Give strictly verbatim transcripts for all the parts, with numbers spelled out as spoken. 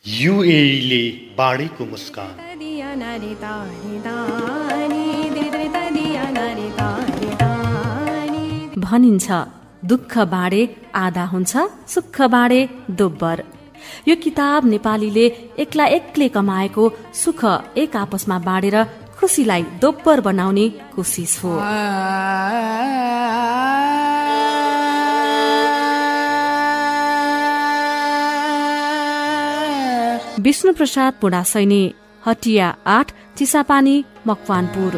युएईले बाढीको मुस्कान। भनिन्छ दुःख बाँडे आधा हुन्छ, सुख बाँडे दोब्बर। यो किताब नेपालीले एक्ला एक्लै कमाएको सुख एक आपसमा बाँडेर खुसीलाई दोब्बर बनाउने कोसिस हो। विष्णु प्रसाद पुडासैनी, हटिया आठ, चिसापानी, मकवानपुर।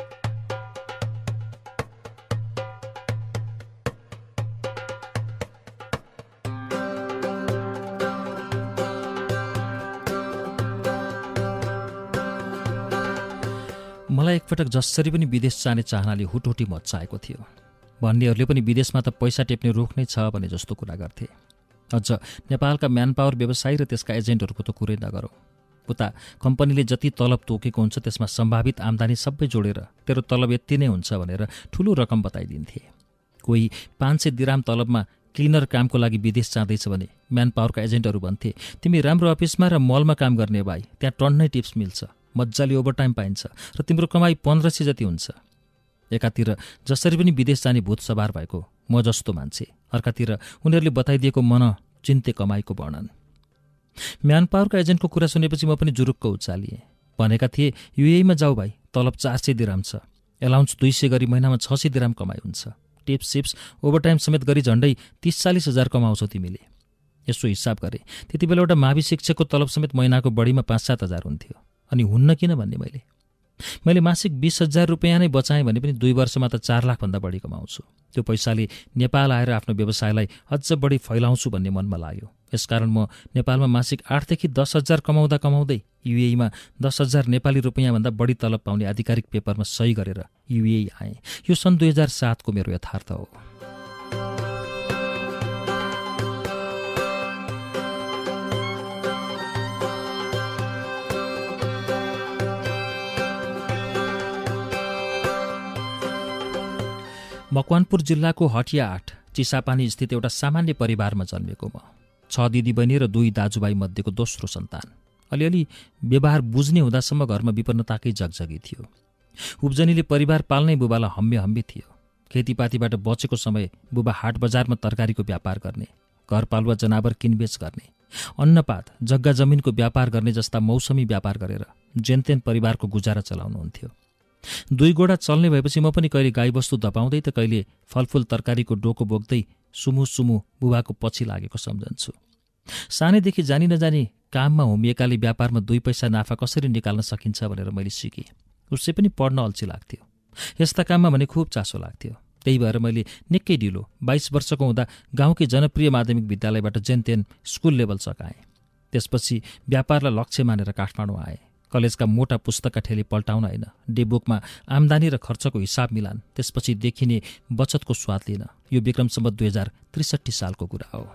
मलाई एकपटक जसरी पनि विदेश जाने चाहनाले हुटहुटी मच्चाएको थियो। भन्नेहरूले पनि विदेशमा त पैसा टेप्ने रोक नै छ भने जस्तो कुरा गर्थे। अझ नेपालका म्यानपावर व्यवसायी र त्यसका एजेन्टहरूको त कुरै नगरौँ। उता कम्पनीले जति तलब तोकेको हुन्छ त्यसमा सम्भावित आम्दानी सबै जोडेर तेरो तलब यति नै हुन्छ भनेर ठुलो रकम बताइदिन्थे। कोही पाँच सय दिराम तलबमा क्लिनर कामको लागि विदेश जाँदैछ भने म्यानपावरका एजेन्टहरू भन्थे, तिमी राम्रो अफिसमा र मलमा काम गर्ने भाइ, त्यहाँ टन्नै टिप्स मिल्छ, मजाले ओभरटाइम पाइन्छ र तिम्रो कमाई पन्ध्र सय जति हुन्छ। एकातिर जसरी पनि विदेश जाने भूत सवार भएको म जस्तो मान्छे, अर्कातिर उनीहरूले बताइदिएको मन चिन्ते कमाईको वर्णन। म्यानपावरका एजेन्टको कुरा सुनेपछि म पनि जुरुक्क उचालिएँ। भनेका थिए युएईमा जाऊ भाइ, तलब चार सय दिराम छ, एलाउन्स दुई सय गरी महिनामा छ सय दिराम कमाइ हुन्छ, टिप्स सिप्स ओभरटाइम समेत गरी झन्डै तीस चालिस हजार कमाउँछौ तिमीले। यसो हिसाब गरे त्यति बेला एउटा मावि शिक्षकको तलब समेत महिनाको बढीमा पाँच सात हजार हुन्थ्यो। अनि हुन्न किन भन्ने मैले मैले मासिक बिस हजार रुपियाँ नै बचाएँ भने पनि दुई वर्षमा त चार लाखभन्दा बढी कमाउँछु। त्यो पैसाले नेपाल आएर आफ्नो व्यवसायलाई अझ बढी फैलाउँछु भन्ने मनमा लाग्यो। यसकारण म नेपालमा मासिक आठदेखि दस हजार कमाउँदा कमाउँदै युएईमा दस हजार नेपाली रुपियाँभन्दा बढी तलब पाउने आधिकारिक पेपरमा सही गरेर युएई आएँ। यो सन् दुई हजार सातको मेरो यथार्थ हो। मकवानपुर जिल्लाको हटिया आठ चिसापानी स्थित एउटा सामान्य परिवारमा जन्मेको म। छ दिदीबहिनी र दुई दाजुभाइ मध्येको दोस्रो सन्तान। अलिअलि व्यवहार बुझ्ने हुँदासम्म घरमा विपन्नताकै जगजगी थियो। उब्जनीले परिवार पाल्नै बुबालाई हम्मे हम्मे थियो। खेतीपातीबाट बचेको समय बुबा हाट बजारमा तरकारीको व्यापार गर्ने, घरपालुवा जनावर किनबेच गर्ने, अन्नपात जग्गा जमिनको व्यापार गर्ने जस्ता मौसमी व्यापार गरेर जेनतेन परिवारको गुजारा चलाउनुहुन्थ्यो। दुई गोडा चल्ने भएपछि म पनि कहिले गाईबस्तु धपाउँदै त कहिले फलफुल तरकारीको डोको बोक्दै सुमु सुमु बुबाको पछि लागेको सम्झन्छु। सानैदेखि जानी नजानी काममा होमिएकाले व्यापारमा दुई पैसा नाफा कसरी निकाल्न सकिन्छ भनेर मैले सिकेँ। उसै पनि पढ्न अल्छी लाग्थ्यो। यस्ता काममा भने खुब चासो लाग्थ्यो। त्यही भएर मैले निकै ढिलो बाइस वर्षको हुँदा गाउँकै जनप्रिय माध्यमिक विद्यालयबाट जेनतेन स्कुल लेभल सकाएँ। त्यसपछि व्यापारलाई लक्ष्य मानेर काठमाडौँ आएँ। कलेजका मोटा पुस्तकका ठेली पल्टाउन होइन, डेबुकमा आम्दानी र खर्चको हिसाब मिलान, त्यसपछि देखिने बचतको स्वाद लिन। यो विक्रम सम्वत दुई हजार त्रिसठी सालको कुरा हो।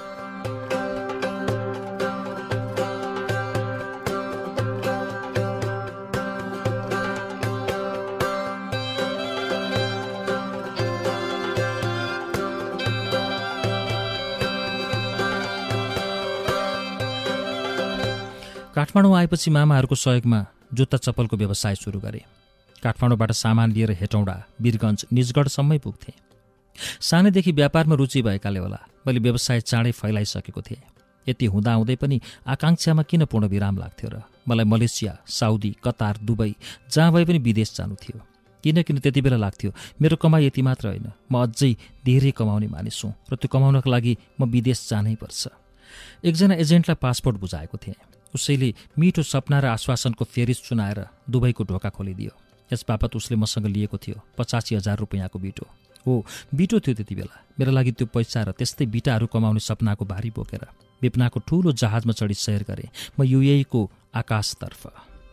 काठमाडौँ आएपछि मामाहरूको सहयोगमा जुत्ता चप्पलको व्यवसाय सुरु गरेँ। काठमाडौँबाट सामान लिएर हेटौँडा, वीरगञ्ज, निजगढसम्मै पुग्थेँ। सानैदेखि व्यापारमा रुचि भएकाले होला मैले व्यवसाय चाँडै फैलाइसकेको थिएँ। यति हुँदाहुँदै पनि आकाङ्क्षामा किन पूर्णविराम लाग्थ्यो र? मलाई मलेसिया, साउदी, कतार, दुबई जहाँ भए पनि विदेश जानु थियो। किनकिन त्यति बेला लाग्थ्यो मेरो कमाई यति मात्र होइन, म अझै धेरै कमाउने मानिस हुँ र त्यो कमाउनका लागि म विदेश जानै पर्छ। एकजना एजेन्टलाई पासपोर्ट बुझाएको थिएँ। उसैले मिठो सपना र आश्वासनको फेरिस चुनाएर दुबईको ढोका खोलिदियो। यस बापत उसले मसँग लिएको थियो पचासी हजार रुपियाँको बिटो। हो, बिटो थियो त्यति बेला। मेरो लागि त्यो पैसा र त्यस्तै बिटाहरू कमाउने सपनाको भारी बोकेर विपनाको ठूलो जहाजमा चढी सैर गरेँ म युएईको आकाशतर्फ।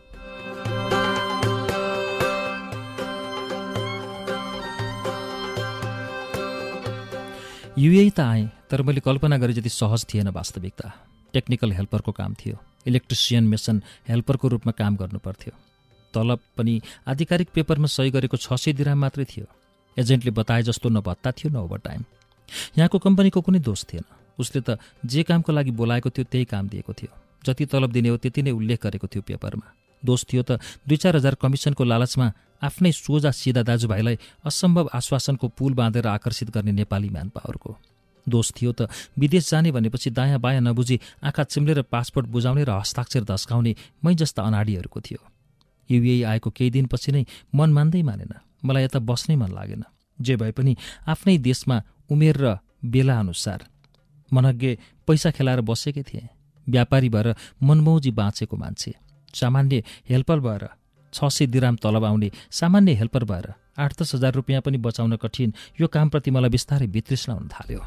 युएई त आएँ, तर मैले कल्पना गरे जति सहज थिएन वास्तविकता। टेक्निकल हेल्परको काम थियो। इलेक्ट्रिसियन मेसन हेल्परको रूपमा काम गर्नु पर्थ्यो। तलब पनि आधिकारिक पेपरमा सही गरेको छ सय दिराम मात्रै थियो। एजेन्टले बताए जस्तो न भत्ता थियो न ओभरटाइम। यहाँको कम्पनीको कुनै दोष थिएन। उसले त जे कामको लागि बोलाएको थियो त्यही काम दिएको थियो। जति तलब दिने हो त्यति नै उल्लेख गरेको थियो पेपरमा। दोष थियो त दुई चार हजार कमिसनको लालचमा आफ्नै सोझा सिधा दाजुभाइलाई असम्भव आश्वासनको पुल बाँधेर आकर्षित गर्ने नेपाली म्यान पावरको। दोष थियो त विदेश जाने भनेपछि दायाँ बायाँ नबुझी आँखा चिम्लेर पासपोर्ट बुझाउने र हस्ताक्षर धस्काउने मै जस्ता अनाडीहरूको थियो। युएई आएको केही दिनपछि नै मन मान्दै मानेन, मलाई यता बस्नै मन लागेन। जे भए पनि आफ्नै देशमा उमेर र बेला अनुसार मनग्गे पैसा खेलाएर बसेकै थिएँ। व्यापारी भएर मनमौजी बाँचेको मान्छे, सामान्य हेल्पर भएर छ सय दिराम तलब आउने सामान्य हेल्पर भएर आठ दस हजार रुपियाँ पनि बचाउन कठिन यो कामप्रति मलाई बिस्तारै वितृष्णा हुन थाल्यो।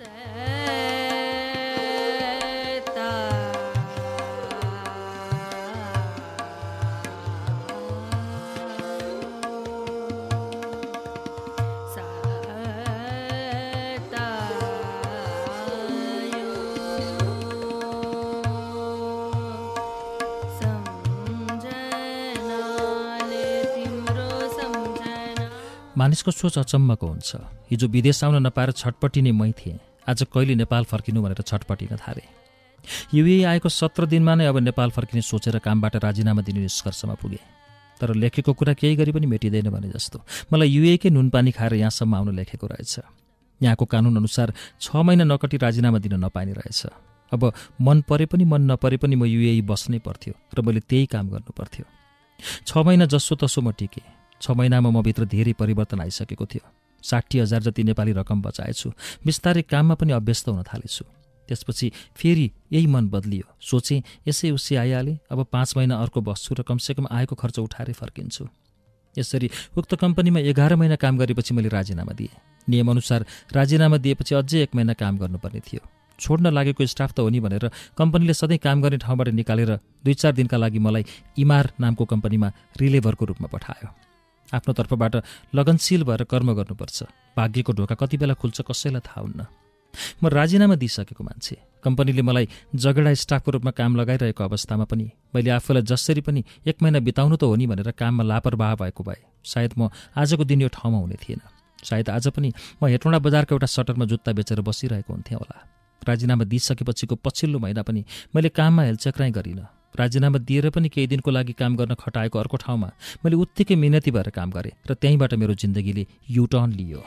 मानिसको सोच अचम्मको हुन्छ। हिजो विदेश आउन नपाएर छटपटिने मै थिएँ, आज कहिले नेपाल फर्किनु भनेर छटपटिन थालेँ। युएई आएको सत्र दिनमा नै अब नेपाल फर्किने सोचेर कामबाट राजीनामा दिने निष्कर्षमा पुगेँ। तर लेखेको कुरा केही गरी पनि मेटिँदैन भने जस्तो मलाई युएईकै नुनपानी खाएर यहाँसम्म आउन लेखेको रहेछ। यहाँको कानुन अनुसार छ महिना नकटी राजीनामा दिन नपाइने रहेछ। अब मन परे पनि मन नपरे पनि म युएई बस्नै पर्थ्यो र मैले त्यही काम गर्नु पर्थ्यो। छ महिना जसो तसो म टिकेँ। छ महिनामा म भित्र धेरै परिवर्तन आइसकेको थियो। साठी हजार जति नेपाली रकम बचाएछु। बिस्तारै काममा पनि अभ्यस्त हुन थालेछु। त्यसपछि फेरि यही मन बदलियो। सोचेँ यसै उसै आइहालेँ, अब पाँच महिना अर्को बस्छु र कमसेकम आएको खर्च उठाएरै फर्किन्छु। यसरी उक्त कम्पनीमा एघार महिना काम गरेपछि मैले राजीनामा दिएँ। नियमअनुसार राजीनामा दिएपछि अझै एक महिना काम गर्नुपर्ने थियो। छोड्न लागेको स्टाफ त हो नि भनेर कम्पनीले सधैँ काम गर्ने ठाउँबाट निकालेर दुई चार दिनका लागि मलाई इमार नामको कम्पनीमा रिलेभरको रूपमा पठायो। आफ्नो तर्फबाट लगनशील भएर कर्म गर्नुपर्छ। भाग्यको ढोका कति बेला खुल्छ कसैलाई थाहा हुन्न। म राजीनामा दिइसकेको मान्छे। कम्पनीले मलाई जगेडा स्टाफको रूपमा काम लगाइरहेको अवस्थामा पनि मैले आफूलाई जसरी पनि एक महिना बिताउनु त हो नि भनेर काममा लापरवाह भएको भए सायद म आजको दिन यो ठाउँमा हुने थिएन। सायद आज पनि म हेटौँडा बजारको एउटा सटरमा जुत्ता बेचेर बसिरहेको हुन्थेँ होला। राजीनामा दिइसकेपछिको पछिल्लो महिना पनि मैले काममा हेलचक्राइ गरिनँ। राजीनामा दिएर पनि केही दिनको लागि काम गर्न खटाएको अर्को ठाउँमा मैले उत्तिकै मिहिनेती भएर काम गरेँ र त्यहीँबाट मेरो जिन्दगीले युटर्न लियो।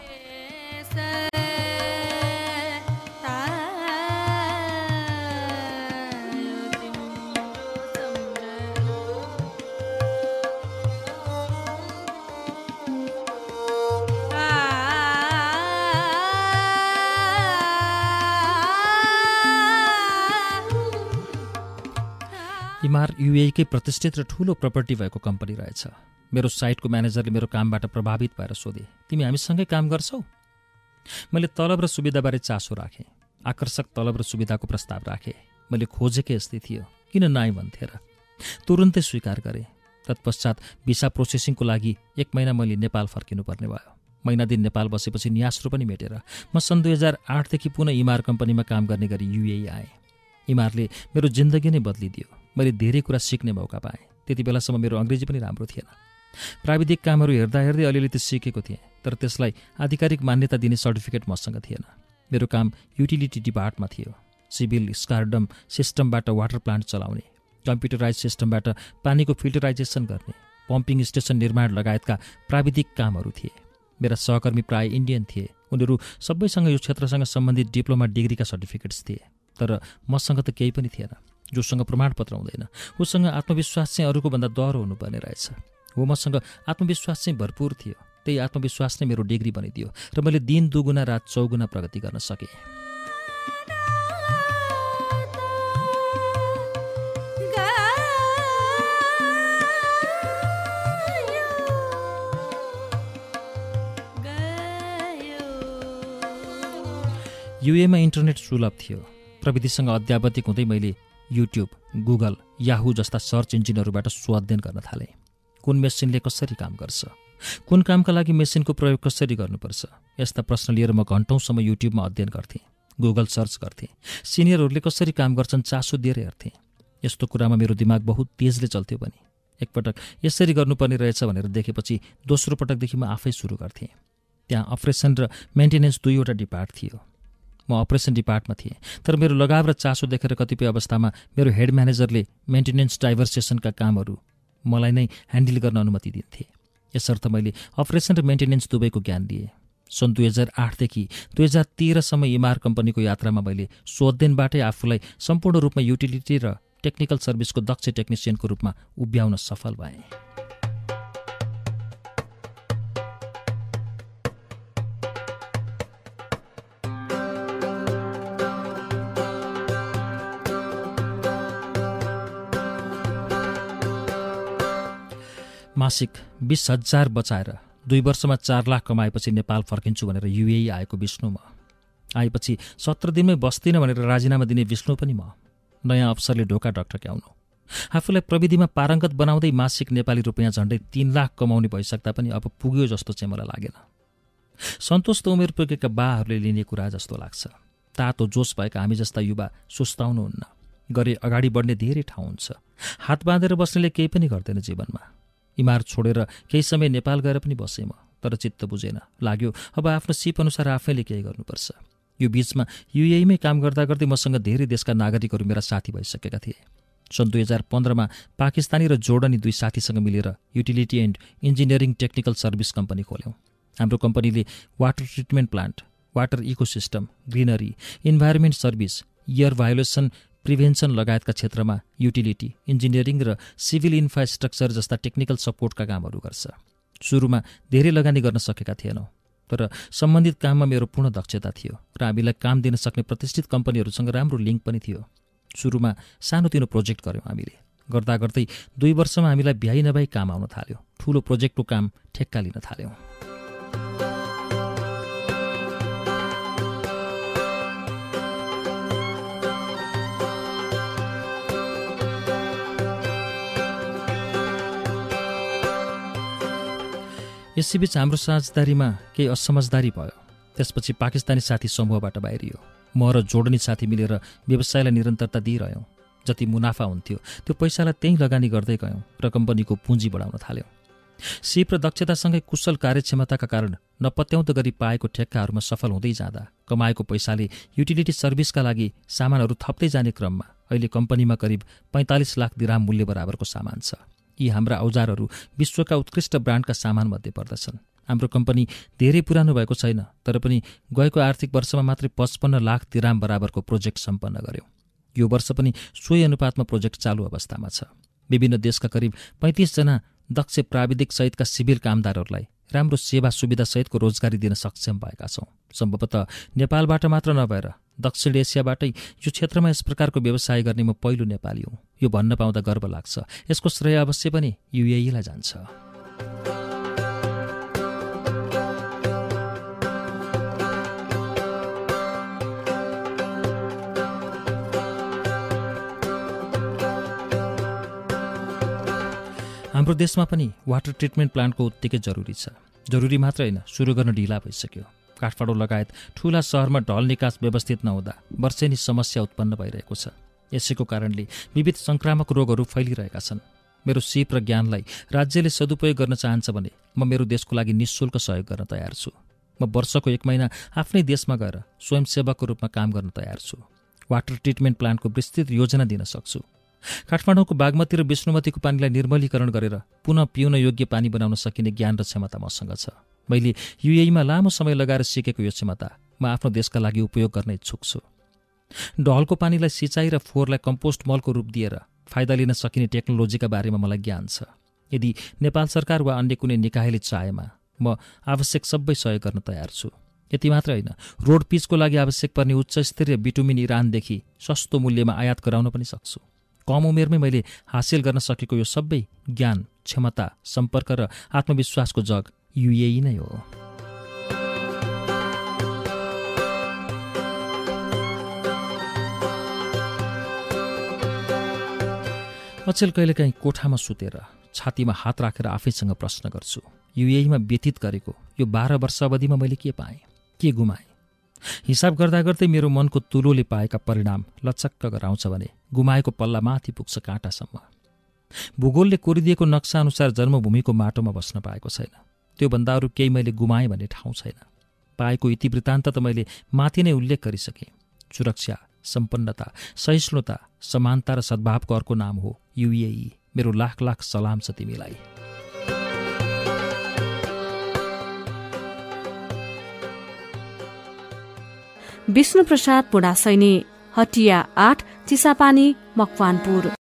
इमार युएईकै प्रतिष्ठित र ठूलो प्रपर्टी भएको कम्पनी रहेछ। मेरो साइटको म्यानेजरले मेरो कामबाट प्रभावित भएर सोधे, तिमी हामीसँगै काम गर्छौ? मैले तलब र सुविधाबारे चासो राखेँ। आकर्षक तलब र सुविधाको प्रस्ताव राखेँ। मैले खोजेकै यस्तै थियो, किन नाइ भन्थे र? तुरुन्तै स्वीकार गरेँ। तत्पश्चात भिसा प्रोसेसिङको लागि एक महिना मैले नेपाल फर्किनु पर्ने भयो। महिना दिन नेपाल बसेपछि न्यास्रो पनि मेटेर म सन् दुई हजार आठदेखि पुनः इमार कम्पनीमा काम गर्ने गरी युएई आएँ। इमारले मेरो जिन्दगी नै बदलिदियो। मैले धेरै कुरा सिक्ने मौका पाएँ। त्यति बेलासम्म मेरो अङ्ग्रेजी पनि राम्रो थिएन। प्राविधिक कामहरू हेर्दा हेर्दै अलिअलि त सिकेको थिएँ, तर त्यसलाई आधिकारिक मान्यता दिने सर्टिफिकेट मसँग थिएन। मेरो काम युटिलिटी डिपार्टमा थियो। सिभिल स्कारडम सिस्टमबाट वाटर प्लान्ट चलाउने, कम्प्युटराइज सिस्टमबाट पानीको फिल्टराइजेसन गर्ने, पम्पिङ स्टेसन निर्माण लगायतका प्राविधिक कामहरू थिए। मेरा सहकर्मी प्राय इन्डियन थिए। उनीहरू सबैसँग यो क्षेत्रसँग सम्बन्धित डिप्लोमा डिग्रीका सर्टिफिकेट्स थिए। तर मसँग त केही पनि थिएन। जोसँग प्रमाणपत्र हुँदैन उसँग आत्मविश्वास चाहिँ अरूको भन्दा डह्रो हुनुपर्ने रहेछ। हो, मसँग आत्मविश्वास चाहिँ भरपूर थियो। त्यही आत्मविश्वास नै मेरो डिग्री बनिदियो र मैले दिन दुगुना रात चौगुना प्रगति गर्न सकेँ। युएमा इन्टरनेट सुलभ थियो। प्रविधिसँग अध्यावधिक हुँदै मैले युट्युब, गुगल, याहू जस्ता सर्च इन्जिनहरूबाट स्वअध्ययन गर्न थालेँ। कुन मेसिनले कसरी काम गर्छ, कुन कामका लागि मेसिनको प्रयोग कसरी गर्नुपर्छ, यस्ता प्रश्न लिएर म घन्टौँसम्म युट्युबमा अध्ययन गर्थेँ, गुगल सर्च गर्थेँ। सिनियरहरूले कसरी काम गर्छन् चासो दिएर हेर्थेँ। यस्तो कुरामा मेरो दिमाग बहुत तेजले चल्थ्यो पनि एकपटक यसरी गर्नुपर्ने रहेछ भनेर देखेपछि दोस्रो पटकदेखि म आफै सुरु गर्थेँ। त्यहाँ अपरेसन र मेन्टेनेन्स दुईवटा डिपार्ट थियो। म अपरेसन डिपार्टमा थिएँ, तर मेरो लगाव र चासो देखेर कतिपय अवस्थामा मेरो हेड म्यानेजरले मेन्टेनेन्स डाइभर्सेसनका कामहरू मलाई नै ह्यान्डल गर्न अनुमति दिन्थे। यसर्थ मैले अपरेसन र मेन्टेनेन्स दुवैको ज्ञान दिएँ। सन् दुई हजार आठदेखि दुई हजार तेह्रसम्म इमार कम्पनीको यात्रामा मैले सोध्देनबाटै आफूलाई सम्पूर्ण रूपमा युटिलिटी र टेक्निकल सर्भिसको दक्ष टेक्निसियनको रूपमा उभ्याउन सफल भएँ। मासिक बीस हजार बचाएर दुई वर्षमा चार लाख कमाएपछि नेपाल फर्किन्छु भनेर युएई आएको विष्णु म। आएपछि सत्र दिनमै बस्दिनँ भनेर राजीनामा दिने विष्णु पनि म। नयाँ अवसरले ढोका ढकढक्याउनु, आफूलाई प्रविधिमा पारङ्गत बनाउँदै मासिक नेपाली रुपियाँ झन्डै तीन लाख कमाउने भइसक्दा पनि अब पुग्यो जस्तो चाहिँ मलाई लागेन। सन्तोष त उमेर पुगेका बाहरूले लिने कुरा जस्तो लाग्छ। तातो जोस भएका हामी जस्ता युवा सुस्ताउनुहुन्न। गरे अगाडि बढ्ने धेरै ठाउँ हुन्छ। हात बाँधेर बस्नेले केही पनि गर्दैन जीवनमा। इमार छोडेर केही समय नेपाल गएर पनि बसेँ म, तर चित्त बुझेन। लाग्यो अब आफ्नो सिप अनुसार आफैले केही गर्नुपर्छ। यो बीचमा युएईमै काम गर्दा गर्दै मसँग धेरै देशका नागरिकहरू मेरा साथी भइसकेका थिए। सन् दुई हजार पन्ध्रमा पाकिस्तानी र जोर्डनी दुई साथीसँग मिलेर utility and engineering technical service company खोल्यौँ। हाम्रो कम्पनीले water treatment plant, water ecosystem, greenery, environment service, air violation prevention लगायतका क्षेत्रमा युटिलिटी, इन्जिनियरिङ र सिभिल इन्फ्रास्ट्रक्चर जस्ता टेक्निकल सपोर्टका कामहरू गर्छ। सुरुमा धेरै लगानी गर्न सकेका थिएनौँ, तर सम्बन्धित काममा मेरो पूर्ण दक्षता थियो र हामीलाई काम दिन सक्ने प्रतिष्ठित कम्पनीहरूसँग राम्रो लिङ्क पनि थियो। सुरुमा सानोतिनो प्रोजेक्ट गऱ्यौँ हामीले। गर्दा गर्दै दुई वर्षमा हामीलाई भ्याइ नभई काम आउन थाल्यो। ठुलो प्रोजेक्टको काम ठेक्का लिन थाल्यौँ। यसैबीच हाम्रो साझेदारीमा केही असमझदारी भयो। त्यसपछि पाकिस्तानी साथी समूहबाट बाहिरियो। म र जोर्डनी साथी मिलेर व्यवसायलाई निरन्तरता दिइरह्यौँ। जति मुनाफा हुन्थ्यो त्यो पैसालाई त्यहीँ लगानी गर्दै गयौँ र कम्पनीको पुँजी बढाउन थाल्यौँ। सिप र दक्षतासँगै कुशल कार्यक्षमताका कारण नपत्याउँदो गरी पाएको ठेक्काहरूमा सफल हुँदै जाँदा कमाएको पैसाले युटिलिटी सर्भिसका लागि सामानहरू थप्दै जाने क्रममा अहिले कम्पनीमा करिब पैँतालिस लाख दिराम मूल्य बराबरको सामान छ। यी हाम्रा औजारहरू विश्वका उत्कृष्ट ब्रान्डका सामानमध्ये पर्दछन्। हाम्रो कम्पनी धेरै पुरानो भएको छैन, तर पनि गएको आर्थिक वर्षमा मात्रै पचपन्न लाख दिराम बराबरको प्रोजेक्ट सम्पन्न गर्यौँ। यो वर्ष पनि सोही अनुपातमा प्रोजेक्ट चालु अवस्थामा छ। विभिन्न देशका करिब पैँतिसजना दक्ष प्राविधिक सहितका सिभिल कामदारहरूलाई राम्रो सेवा सुविधा सहितको रोजगारी दिन सक्षम भएका छौँ। सम्भवतः नेपालबाट मात्र नभएर दक्षिण एसियाबाटै यो क्षेत्रमा यस प्रकारको व्यवसाय गर्ने म पहिलो नेपाली हुँ। यो भन्न पाउँदा गर्व लाग्छ। यसको श्रेय अवश्य पनि युएईलाई जान्छ। हाम्रो देशमा पनि वाटर ट्रिटमेन्ट प्लान्टको उत्तिकै जरुरी छ। जरुरी मात्र होइन, सुरु गर्न ढिला भइसक्यो। काठमाडौँ लगायत ठूला सहरमा ढल निकास व्यवस्थित नहुँदा वर्षेनी समस्या उत्पन्न भइरहेको छ। यसैको कारणले विविध संक्रामक रोगहरू फैलिरहेका छन्। मेरो सिप र ज्ञानलाई राज्यले सदुपयोग गर्न चाहन्छ भने म मेरो देशको लागि निःशुल्क सहयोग गर्न तयार छु। म वर्षको एक महिना आफ्नै देशमा गएर स्वयंसेवकको रूपमा काम गर्न तयार छु। वाटर ट्रिटमेन्ट प्लान्टको विस्तृत योजना दिन सक्छु। काठमाडौँको बागमती र विष्णुमतीको पानीलाई निर्मलीकरण गरेर पुनः पिउन योग्य पानी बनाउन सकिने ज्ञान र क्षमता मसँग छ। मैले युएईमा लामो समय लगाएर सिकेको यो क्षमता म आफ्नो देशका लागि उपयोग गर्न इच्छुक छु। ढलको पानीलाई सिँचाइ र फोहोरलाई कम्पोस्ट मलको रूप दिएर फाइदा लिन सकिने टेक्नोलोजीका बारेमा मलाई ज्ञान छ। यदि नेपाल सरकार वा अन्य कुनै निकायले चाहेमा म आवश्यक सबै सहयोग गर्न तयार छु। यति मात्र होइन, रोड पिचको लागि आवश्यक पर्ने उच्च स्तरीय बिटुमिन इरानदेखि सस्तो मूल्यमा आयात गराउन पनि सक्छु। कम उमेरमै मैले हासिल गर्न सकेको यो सबै ज्ञान, क्षमता, सम्पर्क र आत्मविश्वासको जग युएई नै हो। अचेल कहिलेकाहीँ कोठामा सुतेर छातीमा हात राखेर आफैसँग प्रश्न गर्छु, युएईमा व्यतीत गरेको यो बाह्र वर्ष अवधिमा मैले के पाएँ, के गुमाएँ? हिसाब गर्दा गर्दै मेरो मनको तुलोले पाएका परिणाम लचक्क गराउँछ भने गुमाएको पल्ला माथि पुग्छ काँटासम्म। भूगोलले कोरिदिएको नक्सा अनुसार जन्मभूमिको माटोमा बस्न पाएको छैन। त्योभन्दा अरू केही मैले गुमाएँ भन्ने ठाउँ छैन। पाएको इतिवृत्तान्त त मैले माथि नै उल्लेख गरिसकेँ। सुरक्षा, सम्पन्नता, सहिष्णुता, समानता र सद्भावको अर्को नाम हो युएई। मेरो लाख लाख सलाम छ तिमीलाई। विष्णु प्रसाद बुढासैनी, हटिया आठ, चिसापानी, मकवानपुर।